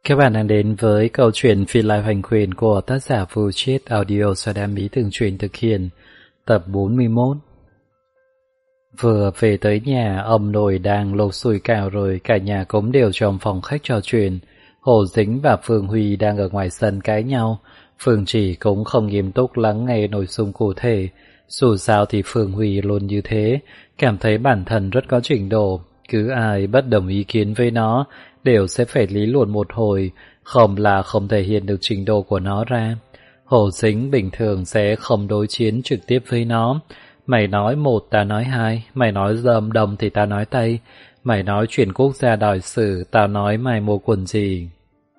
Các bạn đang đến với câu chuyện Phi Lai Hoành Quyền của tác giả Vu Chiết Audio do Đam Mỹ Tường Truyền thực hiện, tập 41. Vừa về tới nhà, ông nội đang lột sủi cảo rồi, cả nhà cũng đều trong phòng khách trò chuyện. Hồ Dính và Phương Huy đang ở ngoài sân cãi nhau. Phương Chỉ cũng không nghiêm túc lắng nghe nội dung cụ thể. Dù sao thì Phương Huy luôn như thế, cảm thấy bản thân rất có trình độ. Cứ ai bất đồng ý kiến với nó đều sẽ phải lý luận một hồi, không là không thể hiện được trình độ của nó ra. Hồ Dính bình thường sẽ không đối chiến trực tiếp với nó. Mày nói một ta nói hai, mày nói dâm đồng thì ta nói tây, mày nói chuyển quốc gia đòi xử, tao nói mày mua quần gì.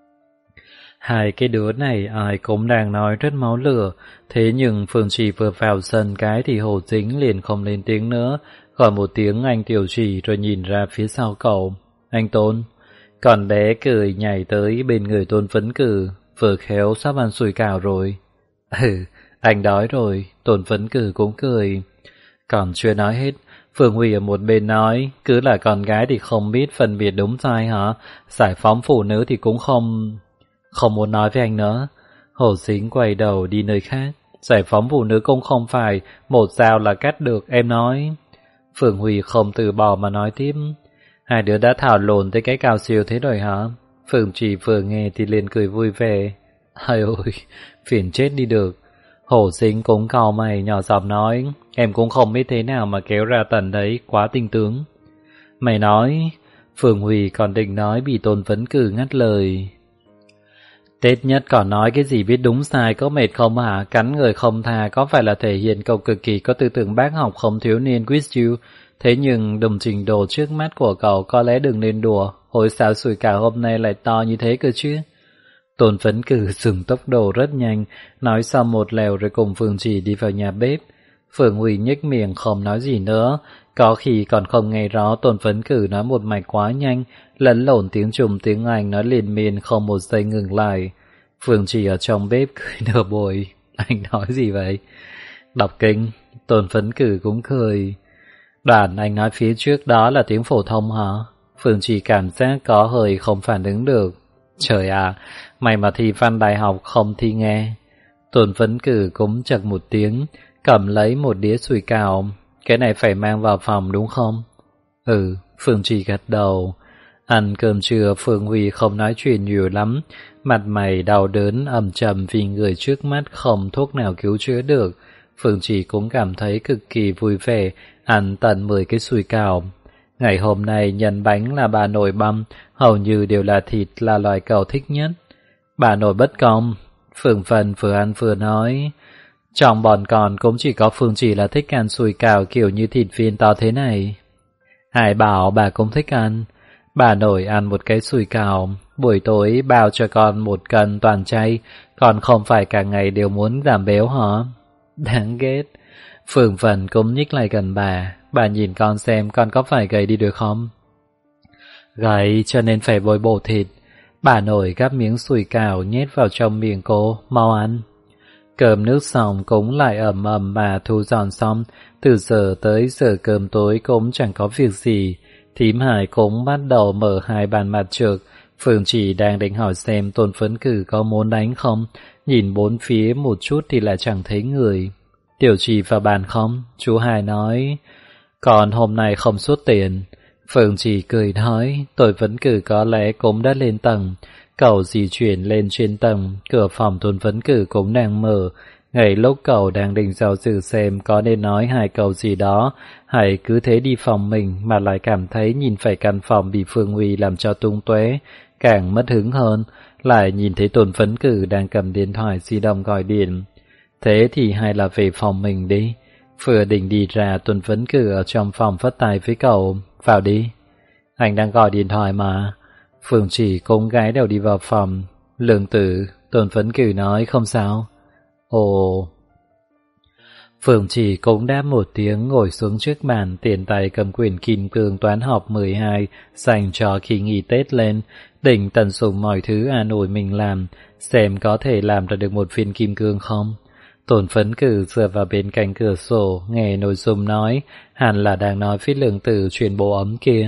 Hai cái đứa này ai cũng đang nói rất máu lửa, thế nhưng Phương Chỉ vừa vào sân cái thì Hồ Dính liền không lên tiếng nữa, gọi một tiếng anh Tiểu Chỉ rồi nhìn ra phía sau cậu. Anh Tôn. Còn bé cười nhảy tới bên người Tôn Phấn Cử, vừa khéo sắp ăn sủi cảo rồi. Anh đói rồi, Tôn Phấn Cử cũng cười. Còn chưa nói hết, Phương Huy ở một bên nói, cứ là con gái thì không biết phân biệt đúng sai hả? Giải phóng phụ nữ thì cũng không muốn nói với anh nữa. Hồ Dính quay đầu đi nơi khác. Giải phóng phụ nữ cũng không phải một dao là cắt được, em nói. Phương Huy không từ bỏ mà nói tiếp. Hai đứa đã thảo luận tới cái cao siêu thế rồi hả? Phương Chỉ vừa nghe thì liền cười vui vẻ. Ôi ôi, phiền chết đi được. Hồ Dính cũng cau mày nhỏ giọng nói, em cũng không biết thế nào mà kéo ra tận đấy, quá tinh tướng. Mày nói, Phương Huy còn định nói bị Tôn Phấn Cử ngắt lời. Tết nhất còn nói cái gì biết đúng sai có mệt không hả? Cắn người không tha có phải là thể hiện cậu cực kỳ có tư tưởng bác học không thiếu niên with you? Thế nhưng đồng trình độ trước mắt của cậu có lẽ đừng nên đùa. Hồi sao sủi cảo hôm nay lại to như thế cơ chứ? Tôn Phấn Cử dừng tốc độ rất nhanh, nói xong một lèo rồi cùng Phương Chỉ đi vào nhà bếp. Phương Huy nhếch miệng không nói gì nữa, có khi còn không nghe rõ Tôn Phấn Cử nói một mạch quá nhanh, lẫn lộn tiếng Trung tiếng Anh nói liền miên không một giây ngừng lại. Phương Chỉ ở trong bếp cười nửa bồi, anh nói gì vậy? Đọc kinh, Tôn Phấn Cử cũng cười. Đoạn anh nói phía trước đó là tiếng phổ thông hả? Phương Chỉ cảm giác có hơi không phản ứng được. Trời à, mày mà thi văn đại học không thi nghe. Tôn Phấn Cử cũng chật một tiếng, cầm lấy một đĩa sủi cảo. Cái này phải mang vào phòng đúng không? Ừ, Phương Chỉ gật đầu. Ăn cơm trưa Phương Huy không nói chuyện nhiều lắm, mặt mày đau đớn ầm trầm vì người trước mắt không thuốc nào cứu chữa được. Phương Chỉ cũng cảm thấy cực kỳ vui vẻ, ăn tận 10 cái sủi cảo. Ngày hôm nay nhân bánh là bà nội băm, hầu như đều là thịt là loài cậu thích nhất. Bà nội bất công, Phương Vân vừa ăn vừa nói. Trong bọn con cũng chỉ có Phương Chỉ là thích ăn sủi cảo kiểu như thịt viên to thế này. Ai bảo bà cũng thích ăn. Bà nội ăn một cái sủi cảo, buổi tối bao cho con 1 cân toàn chay, còn không phải cả ngày đều muốn giảm béo hả? Đáng ghét. Phương Vân cũng nhích lại gần bà nhìn con xem con có phải gầy đi được không? Gầy cho nên phải bồi bổ thịt. Bà nội gắp miếng sủi cảo nhét vào trong miệng cô, mau ăn. Cơm nước xong cũng lại ẩm ẩm mà thu dọn xong, từ giờ tới giờ cơm tối cũng chẳng có việc gì. Thím Hải cũng bắt đầu mở 2 bàn mặt trược. Phương Chỉ đang định hỏi xem Tôn Phấn Cử có muốn đánh không, nhìn bốn phía một chút thì lại chẳng thấy người. Tiểu Chỉ vào bàn không? Chú Hải nói. Còn hôm nay không xuất tiền. Phương Chỉ cười nói, Tôn Phấn Cử có lẽ cũng đã lên tầng. Cậu di chuyển lên trên tầng, cửa phòng Tôn Phấn Cử cũng đang mở. Ngay lúc cậu đang định dò dự xem có nên nói 2 câu gì đó, hay cứ thế đi phòng mình mà lại cảm thấy nhìn phải căn phòng bị Phương Huy làm cho tung tóe, càng mất hứng hơn, lại nhìn thấy Tôn Phấn Cử đang cầm điện thoại di động gọi điện. Thế thì hay là về phòng mình đi. Vừa định đi ra, Tôn Phấn Cử ở trong phòng phất tay với cậu, vào đi. Anh đang gọi điện thoại mà. Phương Chỉ cũng gái đều đi vào phòng. Lượng tử, Tôn Phấn Cử nói không sao. Ồ. Phương Chỉ cũng đáp một tiếng ngồi xuống trước bàn, tiền tay cầm quyển kim cương toán học 12 dành cho kỳ nghỉ Tết lên, định tận dụng mọi thứ an ủi mình làm, xem có thể làm ra được một viên kim cương không. Tôn Phấn Cử dựa vào bên cạnh cửa sổ, nghe nội dung nói, hẳn là đang nói với Lượng tử chuyện bộ ấm kia.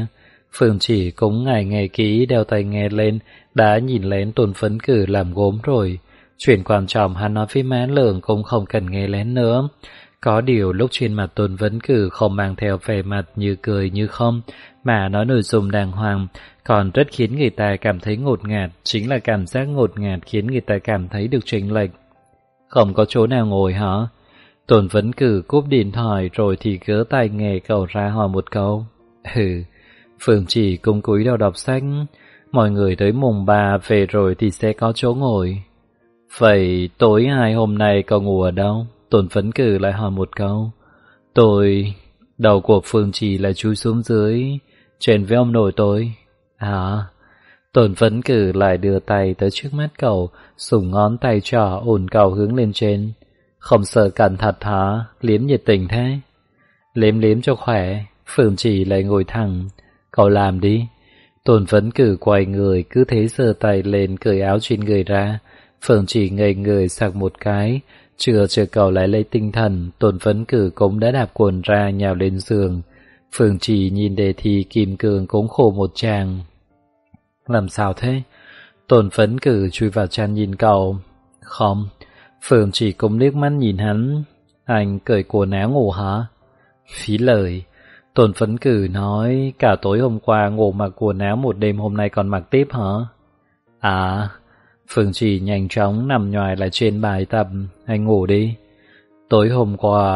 Phương Chỉ cũng ngày ngày kỹ đeo tai nghe lên, đã nhìn lén Tôn Phấn Cử làm gốm rồi. Chuyện quan trọng hắn nói với má Lượng cũng không cần nghe lén nữa. Có điều lúc trên mặt Tôn Phấn Cử không mang theo vẻ mặt như cười như không, mà nói nội dung đàng hoàng, còn rất khiến người ta cảm thấy ngột ngạt, chính là cảm giác ngột ngạt khiến người ta cảm thấy được chênh lệch. Không có chỗ nào ngồi hả? Tôn Phấn Cử cúp điện thoại rồi thì gỡ tai nghe cậu ra hỏi một câu. Phương Chỉ cũng cúi đầu đọc sách. Mọi người tới mùng 3 về rồi thì sẽ có chỗ ngồi. Vậy tối 2 hôm nay cậu ngủ ở đâu? Tôn Phấn Cử lại hỏi một câu. Tôi... Đầu của Phương Chỉ lại chui xuống dưới. Trên với ông nội tôi. À... Tôn Phấn Cử lại đưa tay tới trước mắt cậu, dùng ngón tay trỏ ổn cậu hướng lên trên. Không sợ cẩn thận hả? Liếm nhiệt tình thế. Liếm cho khỏe. Phương Chỉ lại ngồi thẳng. Cậu làm đi. Tôn Phấn Cử quay người, cứ thế giơ tay lên cởi áo trên người ra. Phương Chỉ ngây người sặc một cái. Chưa cậu lại lấy tinh thần, Tôn Phấn Cử cũng đã đạp quần ra nhào lên giường. Phương Chỉ nhìn đề thi kim cương cũng khổ một tràng. Làm sao thế? Tôn Phấn Cử chui vào chăn nhìn cậu. Không. Phương Chỉ cũng liếc mắt nhìn hắn. Anh cởi quần áo ngủ hả? Phí lời. Tôn Phấn Cử nói cả tối hôm qua ngủ mặc quần áo một đêm hôm nay còn mặc tiếp hả? À... Phương Chỉ nhanh chóng nằm nhoài lại trên bài tập. Anh ngủ đi. Tối hôm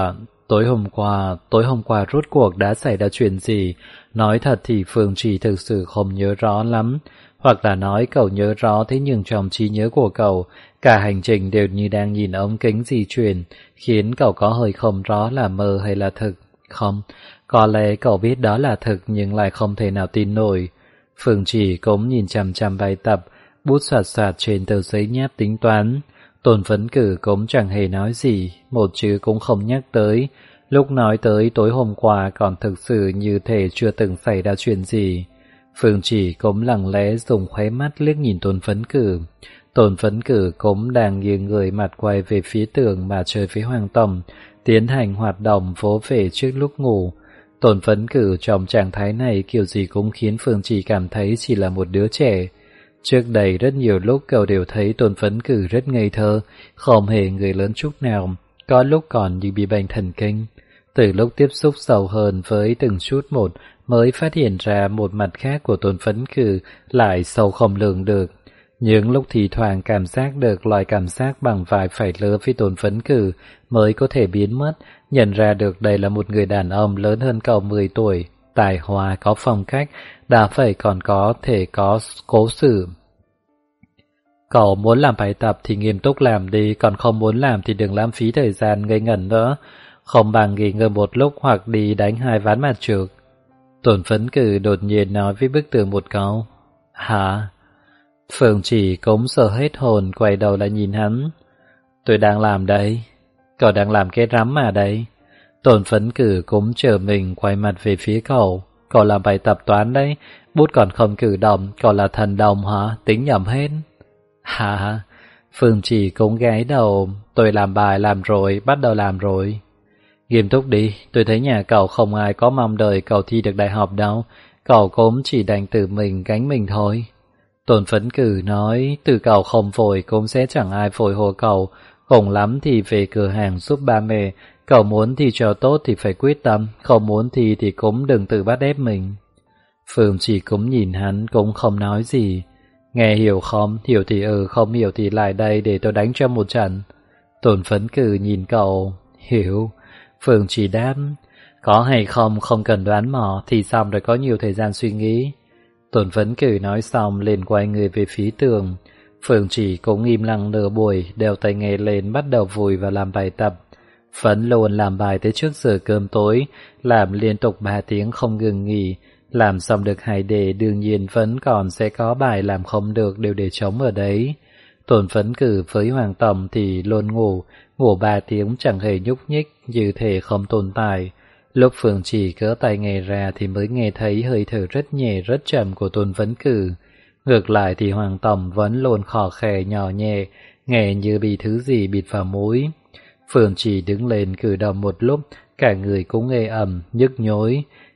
qua rốt cuộc đã xảy ra chuyện gì? Nói thật thì Phương Chỉ thực sự không nhớ rõ lắm. Hoặc là nói cậu nhớ rõ, thế nhưng trong trí nhớ của cậu, cả hành trình đều như đang nhìn ống kính di chuyển, khiến cậu có hơi không rõ là mơ hay là thực. Không, có lẽ cậu biết đó là thực nhưng lại không thể nào tin nổi. Phương Chỉ cũng nhìn chằm chằm bài tập, bút soạt soạt trên tờ giấy nháp tính toán. Tôn Phấn Cử cũng chẳng hề nói gì, một chữ cũng không nhắc tới. Lúc nói tới tối hôm qua còn thực sự như thể chưa từng xảy ra chuyện gì. Phương Chỉ cũng lặng lẽ dùng khóe mắt liếc nhìn Tôn Phấn Cử. Tôn Phấn Cử cũng đang nghiêng người mặt quay về phía tường mà chơi với Hoàng Tổng, tiến hành hoạt động vỗ về trước lúc ngủ. Tôn Phấn Cử trong trạng thái này kiểu gì cũng khiến Phương Chỉ cảm thấy chỉ là một đứa trẻ. Trước đây rất nhiều lúc cậu đều thấy Tôn Phấn Cử rất ngây thơ, không hề người lớn chút nào, có lúc còn như bị bệnh thần kinh. Từ lúc tiếp xúc sâu hơn với từng chút một mới phát hiện ra một mặt khác của Tôn Phấn Cử lại sâu không lường được. Những lúc thì thoảng cảm giác được loại cảm giác bằng vài phải lứa với Tôn Phấn Cử mới có thể biến mất, nhận ra được đây là một người đàn ông lớn hơn cậu 10 tuổi, tài hoa có phong cách, đã phải còn có thể có cố xử. Cậu muốn làm bài tập thì nghiêm túc làm đi, còn không muốn làm thì đừng lãng phí thời gian ngây ngẩn nữa, không bằng nghỉ ngơi một lúc hoặc đi đánh 2 ván mặt trược. Tôn Phấn Cử đột nhiên nói với bức tường một câu. Hả? Phương Chỉ cũng sợ hết hồn, quay đầu lại nhìn hắn. Tôi đang làm đây. Cậu đang làm cái rắm mà đây. Tôn Phấn Cử cũng chờ mình quay mặt về phía cậu. Cậu làm bài tập toán đấy, bút còn không cử động, cậu là thần đồng hả? Tính nhầm hết. Hả? Phương Chỉ cũng gáy đầu. Tôi làm bài làm rồi, bắt đầu làm rồi. Nghiêm túc đi, tôi thấy nhà cậu không ai có mong đợi cậu thi được đại học đâu, cậu cũng chỉ đành tự mình gánh mình thôi. Tôn Phấn Cử nói, từ cậu không vội cũng sẽ chẳng ai vội hộ cậu, cùng lắm thì về cửa hàng giúp ba mẹ, cậu muốn thi cho tốt thì phải quyết tâm, không muốn thi thì cũng đừng tự bắt ép mình. Phương Chỉ cũng nhìn hắn cũng không nói gì. Nghe hiểu không, hiểu thì không hiểu thì lại đây để tôi đánh cho một trận. Tôn Phấn Cử nhìn cậu, hiểu. Phương Chỉ đáp, có hay không không cần đoán mò, thì xong rồi có nhiều thời gian suy nghĩ. Tôn Phấn Cử nói xong liền quay người về phía tường. Phương Chỉ cũng im lặng nửa buổi, đeo tai nghe lên bắt đầu vùi vào làm bài tập. Phấn luôn làm bài tới trước giờ cơm tối, làm liên tục 3 tiếng không ngừng nghỉ. Làm xong được 2 đề đương nhiên vẫn còn sẽ có bài làm không được đều để trống ở đấy. Tôn Phấn Cử với Hoàng Tổng thì luôn ngủ 3 tiếng chẳng hề nhúc nhích, như thể không tồn tại. Lúc Phương Chỉ cỡ tay nghe ra thì mới nghe thấy hơi thở rất nhẹ rất trầm của Tôn Phấn Cử. Ngược lại thì Hoàng Tổng vẫn luôn khò khè nhỏ nhẹ, nghe như bị thứ gì bịt vào mũi. Phương Chỉ đứng lên cử động một lúc, cả người cũng ê ẩm, nhức nhối.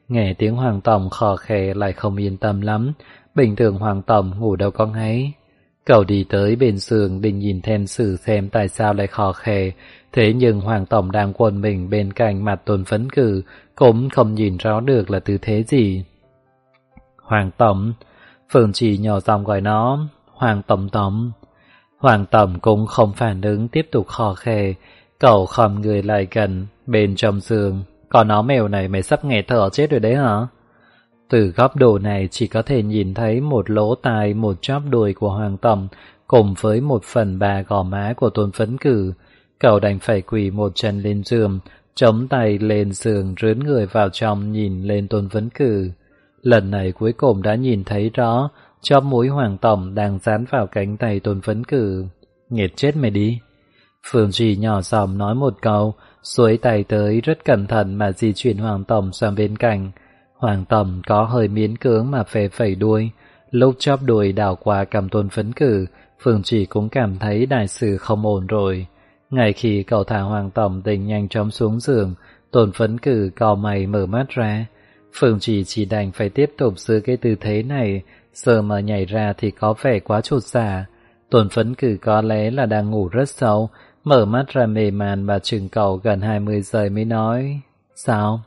Nghe tiếng Hoàng Tổng khò khè lại không yên tâm lắm. Bình thường Hoàng Tổng ngủ đâu có ngáy. Cậu đi tới bên giường định nhìn then sử xem tại sao lại khò khè. Thế nhưng Hoàng Tổng đang quần mình bên cạnh mặt Tôn Phấn Cử, cũng không nhìn rõ được là tư thế gì. Hoàng Tổng, Phương Trì nhỏ giọng gọi nó, Hoàng Tổng Tổng. Hoàng Tổng cũng không phản ứng, tiếp tục khò khè. Cậu khom người lại gần, bên trong giường. Còn nó mèo này mày sắp nghẹt thở chết rồi đấy hả? Từ góc độ này chỉ có thể nhìn thấy một lỗ tai, một chóp đùi của Hoàng Tổng, cùng với 1/3 gò má của Tôn Phấn Cử. Cậu đành phải quỳ một chân lên giường, chống tay lên giường, rướn người vào trong nhìn lên Tôn Phấn Cử. Lần này cuối cùng đã nhìn thấy rõ, chóp mũi Hoàng Tổng đang dán vào cánh tay Tôn Phấn Cử. Nghiệt chết mày đi. Phương Trì nhỏ giọng nói một câu, xuôi tay tới rất cẩn thận mà di chuyển Hoàng Tổng sang bên cạnh. Hoàng Tổng có hơi miễn cưỡng mà phè phẩy đuôi. Lúc chóp đuôi đảo qua cầm Tôn Phấn Cử, Phương Trì cũng cảm thấy đại sự không ổn rồi. Ngay khi cậu thả Hoàng Tổng định nhanh chóng xuống giường, Tôn Phấn Cử cau mày mở mắt ra. Phương Trì chỉ đành phải tiếp tục giữ cái tư thế này, giờ mà nhảy ra thì có vẻ quá chột dạ. Tôn Phấn Cử có lẽ là đang ngủ rất sâu, mở mắt ra mề màn và chừng cậu gần 20 giây mới nói. Sao?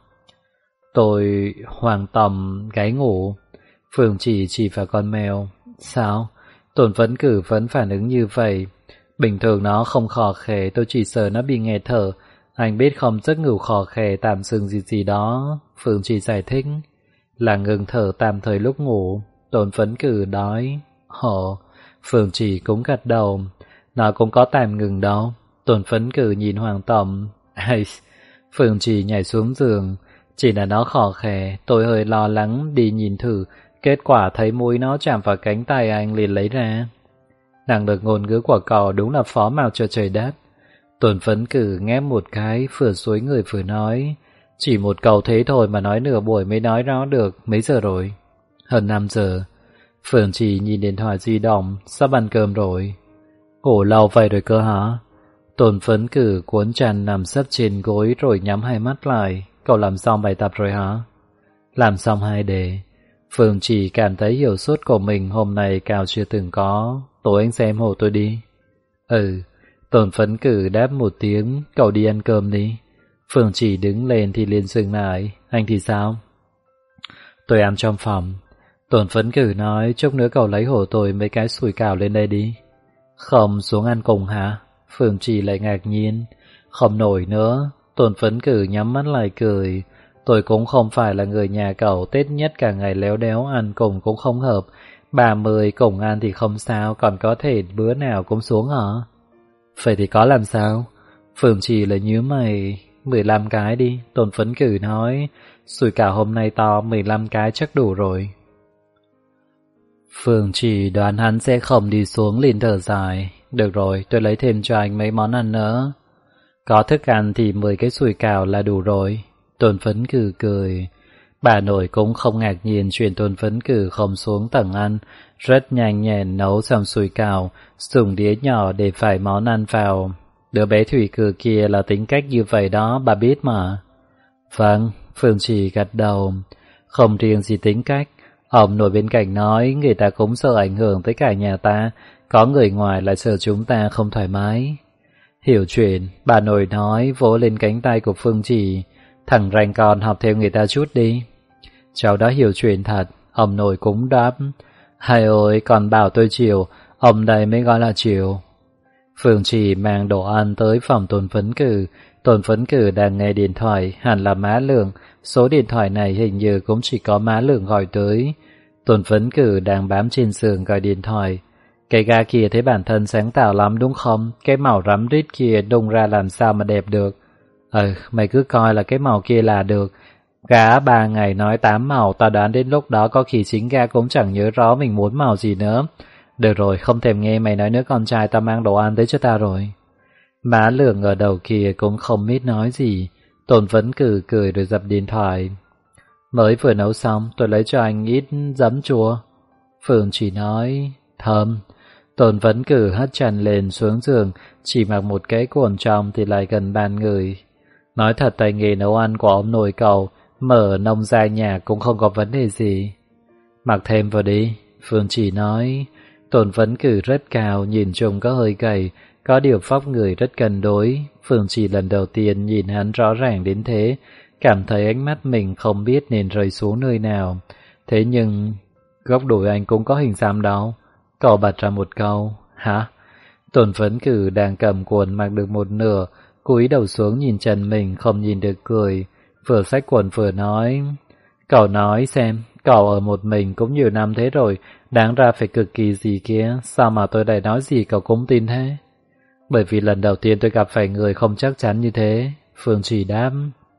Tôi Hoàng Tổng gáy ngủ. Phương Trì chỉ vào con mèo. Sao? Tôn Phấn Cử vẫn phản ứng như vậy. Bình thường nó không khò khè, tôi chỉ sợ nó bị nghẹt thở. Anh biết không, giấc ngủ khò khè tạm dừng gì đó. Phương Trì giải thích. Là ngừng thở tạm thời lúc ngủ. Tôn Phấn Cử nói. Phương Trì cũng gật đầu. Nó cũng có tạm ngừng đâu. Tôn Phấn Cử nhìn Hoàng Tổng. Phương Trì nhảy xuống giường. Chỉ là nó khò khè, tôi hơi lo lắng đi nhìn thử. Kết quả thấy mũi nó chạm vào cánh tay anh liền lấy ra. Năng lực ngôn ngữ của cậu đúng là phó mào cho trời đất. Tôn Phấn Cử ngép một cái, vừa xuối người vừa nói. Chỉ một câu thế thôi mà nói nửa buổi mới nói rõ được. Mấy giờ rồi? Hơn 5 giờ. Phương Trì nhìn điện thoại di động. Sắp ăn cơm rồi. Ngủ lâu vậy rồi cơ hả? Tôn Phấn Cử cuốn chăn nằm sấp trên gối rồi nhắm hai mắt lại. Cậu làm xong bài tập rồi hả? Làm xong 2 đề. Phương Trì cảm thấy hiệu suất của mình hôm nay cao chưa từng có. Tối anh xem hộ tôi đi. Tôn Phấn Cử đáp một tiếng. Cậu đi ăn cơm đi. Phương Trì đứng lên thì liền dừng lại. Anh thì sao? Tôi ăn trong phòng. Tôn Phấn Cử nói. Chút nữa cậu lấy hộ tôi mấy cái sủi cảo lên đây đi. Không xuống ăn cùng hả? Phương Trì lại ngạc nhiên. Không nổi nữa. Tôn Phấn Cử nhắm mắt lại cười. Tôi cũng không phải là người nhà cậu, Tết nhất cả ngày léo đéo, ăn cùng cũng không hợp. 30 cùng ăn thì không sao, còn có thể bữa nào cũng xuống hả? Vậy thì có làm sao? Phương Trì lại nhíu mày. 15 cái đi, Tôn Phấn Cử nói. Sủi cảo hôm nay to, 15 cái chắc đủ rồi. Phương Trì đoán hắn sẽ không đi xuống liền thở dài. Được rồi, tôi lấy thêm cho anh mấy món ăn nữa. Có thức ăn thì 10 cái sủi cảo là đủ rồi. Tôn Phấn Cử cười. Bà nội cũng không ngạc nhiên chuyện Tôn Phấn Cử không xuống tầng ăn. Rất nhanh nhẹn nấu xong sủi cảo, dùng đĩa nhỏ để phải món ăn vào. Đứa bé Thủy Cử kia là tính cách như vậy đó, bà biết mà. Vâng, Phương Trì gật đầu. Không riêng gì tính cách. Ông nội bên cạnh nói người ta cũng sợ ảnh hưởng tới cả nhà ta. Có người ngoài lại sợ chúng ta không thoải mái. Hiểu chuyện, bà nội nói, vỗ lên cánh tay của Phương Trì. Thằng rành con học theo người ta chút đi. Cháu đã hiểu chuyện thật. Ông nội cũng đáp. Hay ôi, còn bảo tôi chiều. Ông đây mới gọi là chiều. Phương Trì mang đồ ăn tới phòng Tôn Phấn Cử. Tôn Phấn Cử đang nghe điện thoại, hẳn là má Lượng. Số điện thoại này hình như cũng chỉ có má Lượng gọi tới. Tôn Phấn Cử đang bám trên giường gọi điện thoại. Cái gà kia thấy bản thân sáng tạo lắm đúng không? Cái màu rắm rít kia đung ra làm sao mà đẹp được. Mày cứ coi là cái màu kia là được. Gà 3 ngày nói 8 màu, tao đoán đến lúc đó có khi chính gà cũng chẳng nhớ rõ mình muốn màu gì nữa. Được rồi, không thèm nghe mày nói nữa, con trai tao mang đồ ăn tới cho tao rồi. Má Lượng ở đầu kia cũng không biết nói gì. Tôn Phấn Cử cười rồi dập điện thoại. Mới vừa nấu xong, tôi lấy cho anh ít giấm chua. Phương chỉ nói, thơm. Tôn Phấn Cử hất chân lên xuống giường, chỉ mặc một cái quần trong thì lại gần bàn người. Nói thật tay nghề nấu ăn của ông nội cậu mở nông gia nhà cũng không có vấn đề gì. Mặc thêm vào đi, Phương Trì nói. Tôn Vấn Cử rất cao, nhìn trông có hơi gầy, có điều vóc người rất cân đối. Phương Trì lần đầu tiên nhìn hắn rõ ràng đến thế, cảm thấy ánh mắt mình không biết nên rơi xuống nơi nào. Thế nhưng, góc đùi anh cũng có hình xăm đó. Cậu bật ra một câu, hả? Tôn Vấn Cử đang cầm quần mặc được một nửa, cúi đầu xuống nhìn chân mình không nhìn được cười, vừa xách quần vừa nói. Cậu nói xem, cậu ở một mình cũng nhiều năm thế rồi, đáng ra phải cực kỳ gì kia, sao mà tôi lại nói gì cậu cũng tin thế? Bởi vì lần đầu tiên tôi gặp phải người không chắc chắn như thế, Phương Trì đáp.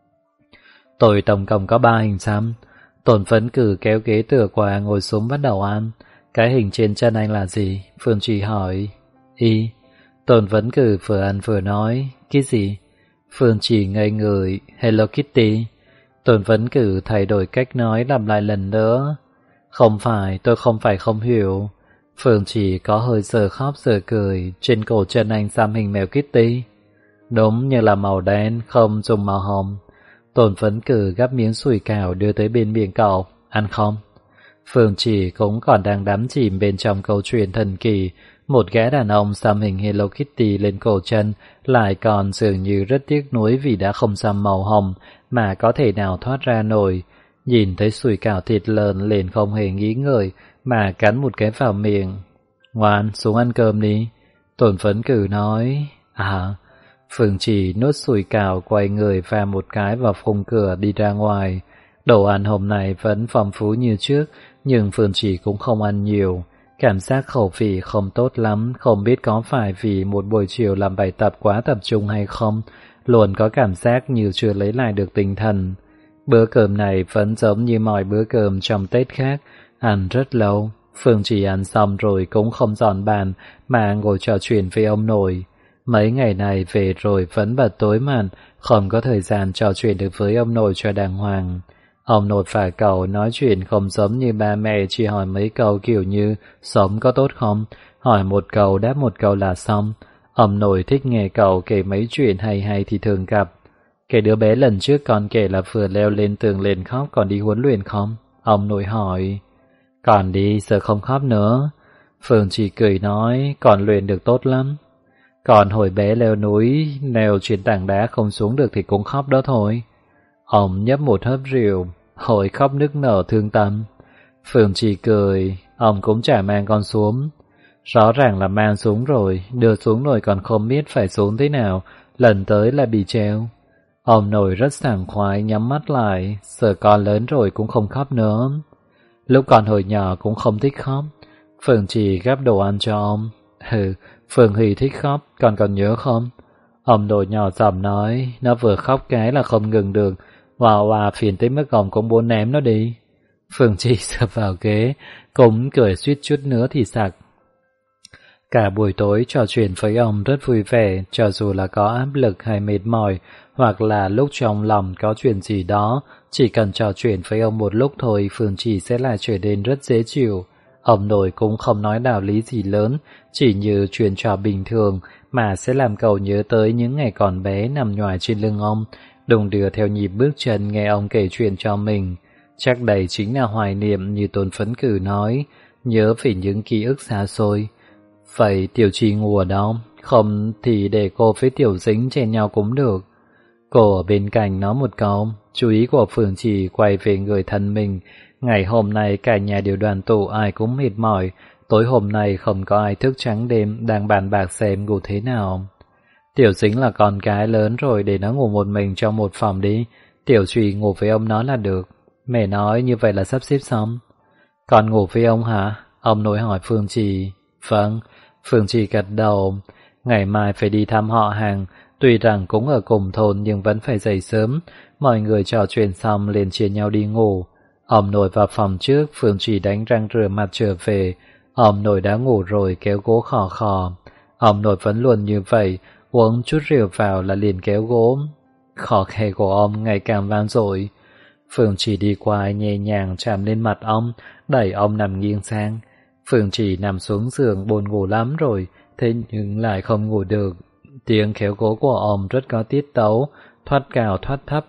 Tôi tổng cộng có 3 hình xăm. Tôn Vấn Cử kéo ghế tựa qua ngồi xuống bắt đầu ăn. Cái hình trên chân anh là gì? Phương Trì hỏi. Y. Tôn Vấn Cử vừa ăn vừa nói. Cái gì? Phương Trì ngây người. Hello Kitty. Tôn Vấn Cử thay đổi cách nói lặp lại lần nữa. Không phải, tôi không phải không hiểu. Phương Trì có hơi giờ khóc giờ cười. Trên cổ chân anh xăm hình mèo Kitty. Đúng như là màu đen, không dùng màu hồng. Tôn Vấn Cử gắp miếng sủi cảo đưa tới bên miệng cậu. Ăn không? Phương Trì cũng còn đang đắm chìm bên trong câu chuyện thần kỳ. Một gã đàn ông xăm hình Hello Kitty lên cổ chân, lại còn dường như rất tiếc nuối vì đã không xăm màu hồng mà có thể nào thoát ra nổi. Nhìn thấy sủi cảo thịt lợn liền không hề nghĩ ngợi mà cắn một cái vào miệng. Ngoan, xuống ăn cơm đi. Tôn Vấn Cử nói. À. Phương Trì nuốt sủi cảo quay người và một cái vào khung cửa đi ra ngoài. Đồ ăn hôm nay vẫn phong phú như trước, nhưng Phương Trì cũng không ăn nhiều. Cảm giác khẩu vị không tốt lắm, không biết có phải vì một buổi chiều làm bài tập quá tập trung hay không, luôn có cảm giác như chưa lấy lại được tinh thần. Bữa cơm này vẫn giống như mọi bữa cơm trong Tết khác, ăn rất lâu. Phương Trì ăn xong rồi cũng không dọn bàn mà ngồi trò chuyện với ông nội. Mấy ngày này về rồi vẫn bật tối màn, không có thời gian trò chuyện được với ông nội cho đàng hoàng. Ông nội và cậu nói chuyện không giống như ba mẹ chỉ hỏi mấy câu kiểu như sống có tốt không, hỏi một câu đáp một câu là xong. Ông nội thích nghe cậu kể mấy chuyện hay hay thì thường gặp. Cái đứa bé lần trước con kể là vừa leo lên tường lên khóc còn đi huấn luyện không? Ông nội hỏi. Còn đi, giờ không khóc nữa. Phương chỉ cười nói, còn luyện được tốt lắm. Còn hồi bé leo núi, leo trên tảng đá không xuống được thì cũng khóc đó thôi. Ông nhấp một hớp rượu, hồi khóc nức nở thương tâm. Phương chỉ cười, ông cũng chả mang con xuống. Rõ ràng là mang xuống rồi, đưa xuống rồi còn không biết phải xuống thế nào, lần tới là bị treo. Ông nội rất sảng khoái nhắm mắt lại, giờ con lớn rồi cũng không khóc nữa. Lúc còn hồi nhỏ cũng không thích khóc. Phương chỉ gắp đồ ăn cho ông. Phương Hỷ thích khóc, con còn nhớ không? Ông nội nhỏ giọng nói, nó vừa khóc cái là không ngừng được, và phiền tới mức ông cũng muốn ném nó đi. Phương Chi sập vào ghế, cũng cười suýt chút nữa thì sặc. Cả buổi tối trò chuyện với ông rất vui vẻ, cho dù là có áp lực hay mệt mỏi, hoặc là lúc trong lòng có chuyện gì đó, chỉ cần trò chuyện với ông một lúc thôi, Phương Chi sẽ lại trở nên rất dễ chịu. Ông nội cũng không nói đạo lý gì lớn, chỉ như chuyện trò bình thường mà sẽ làm cậu nhớ tới những ngày còn bé nằm nhoài trên lưng ông, đùng đưa theo nhịp bước chân nghe ông kể chuyện cho mình. Chắc đây chính là hoài niệm như Tôn Phấn Cử nói, nhớ về những ký ức xa xôi. Vậy Tiểu Trì ngủ ở đâu? Không thì để cô với Tiểu Dính chen nhau cũng được. Cô ở bên cạnh nói một câu, chú ý của Phương Trì quay về người thân mình. Ngày hôm nay cả nhà đều đoàn tụ, ai cũng mệt mỏi. Tối hôm nay không có ai thức trắng đêm, đang bàn bạc xem ngủ thế nào. Tiểu Dính là con gái lớn rồi, để nó ngủ một mình trong một phòng đi. Tiểu Trì ngủ với ông nó là được. Mẹ nói như vậy là sắp xếp xong. Con ngủ với ông hả? Ông nội hỏi Phương Trì. Vâng. Phương Trì gật đầu. Ngày mai phải đi thăm họ hàng. Tuy rằng cũng ở cùng thôn nhưng vẫn phải dậy sớm. Mọi người trò chuyện xong liền chia nhau đi ngủ. Ông nội vào phòng trước, Phương Trì đánh răng rửa mặt trở về. Ông nội đã ngủ rồi, kéo gỗ khò khò. Ông nội vẫn luôn như vậy, uống chút rượu vào là liền kéo gỗ. Khò khè của ông ngày càng vang dội. Phương Trì đi qua nhẹ nhàng chạm lên mặt ông, đẩy ông nằm nghiêng sang. Phương Trì nằm xuống giường buồn ngủ lắm rồi, thế nhưng lại không ngủ được. Tiếng khéo gỗ của ông rất có tiết tấu, thoát cao thoát thấp,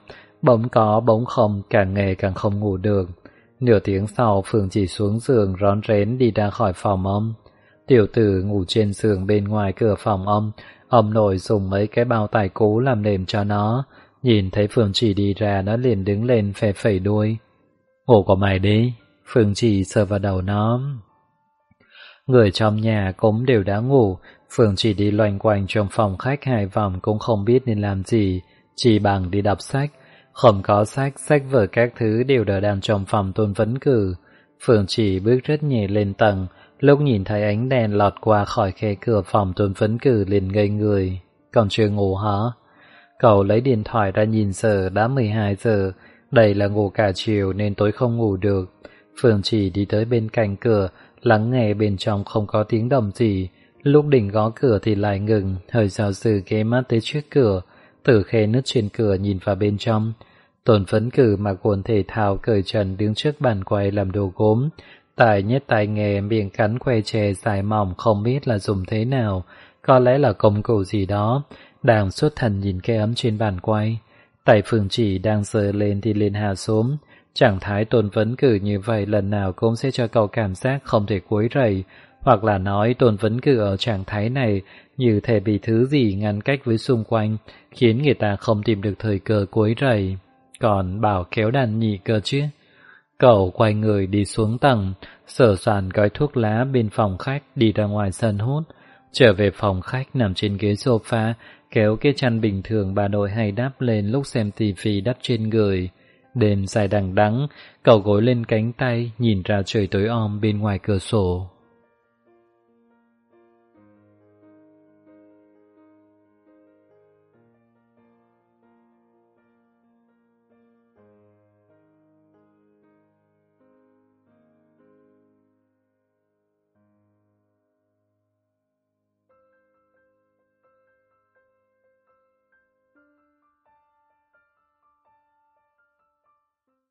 Bỗng có bỗng không, càng nghe càng không ngủ được. Nửa tiếng sau Phương Chỉ xuống giường rón rén đi ra khỏi phòng ông. Tiểu tử ngủ trên giường bên ngoài cửa phòng ông nội dùng mấy cái bao tải cũ làm nệm cho nó. Nhìn thấy Phương Chỉ đi ra nó liền đứng lên phè phẩy đuôi. Ngủ của mày đi. Phương Chỉ sờ vào đầu nó. Người trong nhà cũng đều đã ngủ. Phương Chỉ đi loanh quanh trong phòng khách 2 vòng cũng không biết nên làm gì, chỉ bằng đi đọc sách. Không có sách vở các thứ đều đang trong phòng Tôn Vấn Cử. Phương Chỉ bước rất nhẹ lên tầng, lúc nhìn thấy ánh đèn lọt qua khỏi khe cửa phòng Tôn Vấn Cử liền ngây người. Còn chưa ngủ hả? Cậu lấy điện thoại ra nhìn giờ đã 12 giờ, đây là ngủ cả chiều nên tối không ngủ được. Phương Chỉ đi tới bên cạnh cửa, lắng nghe bên trong không có tiếng động gì. Lúc định gõ cửa thì lại ngừng, hơi dao dự ghé mắt tới trước cửa, từ khe nứt trên cửa nhìn vào bên trong. Tôn Vấn Cử mặc quần thể thao cởi trần đứng trước bàn quay làm đồ gốm, tai nhét tai nghe, miệng cắn que chè dài mỏng không biết là dùng thế nào, có lẽ là công cụ gì đó, đang xuất thần nhìn cái ấm trên bàn quay. Tay Phương Chỉ đang giơ lên thì liền hạ xuống. Trạng thái Tôn Vấn Cử như vậy lần nào cũng sẽ cho cậu cảm giác không thể quấy rầy, hoặc là nói Tôn Vấn Cử ở trạng thái này như thể bị thứ gì ngăn cách với xung quanh, khiến người ta không tìm được thời cơ quấy rầy. Còn bảo kéo đàn nhị cơ chứ. Cậu quay người đi xuống tầng, sờ soạn gói thuốc lá bên phòng khách đi ra ngoài sân hút. Trở về phòng khách nằm trên ghế sofa, kéo cái chăn bình thường bà nội hay đắp lên lúc xem tivi đắp trên người. Đêm dài đằng đẵng, cậu gối lên cánh tay nhìn ra trời tối om bên ngoài cửa sổ.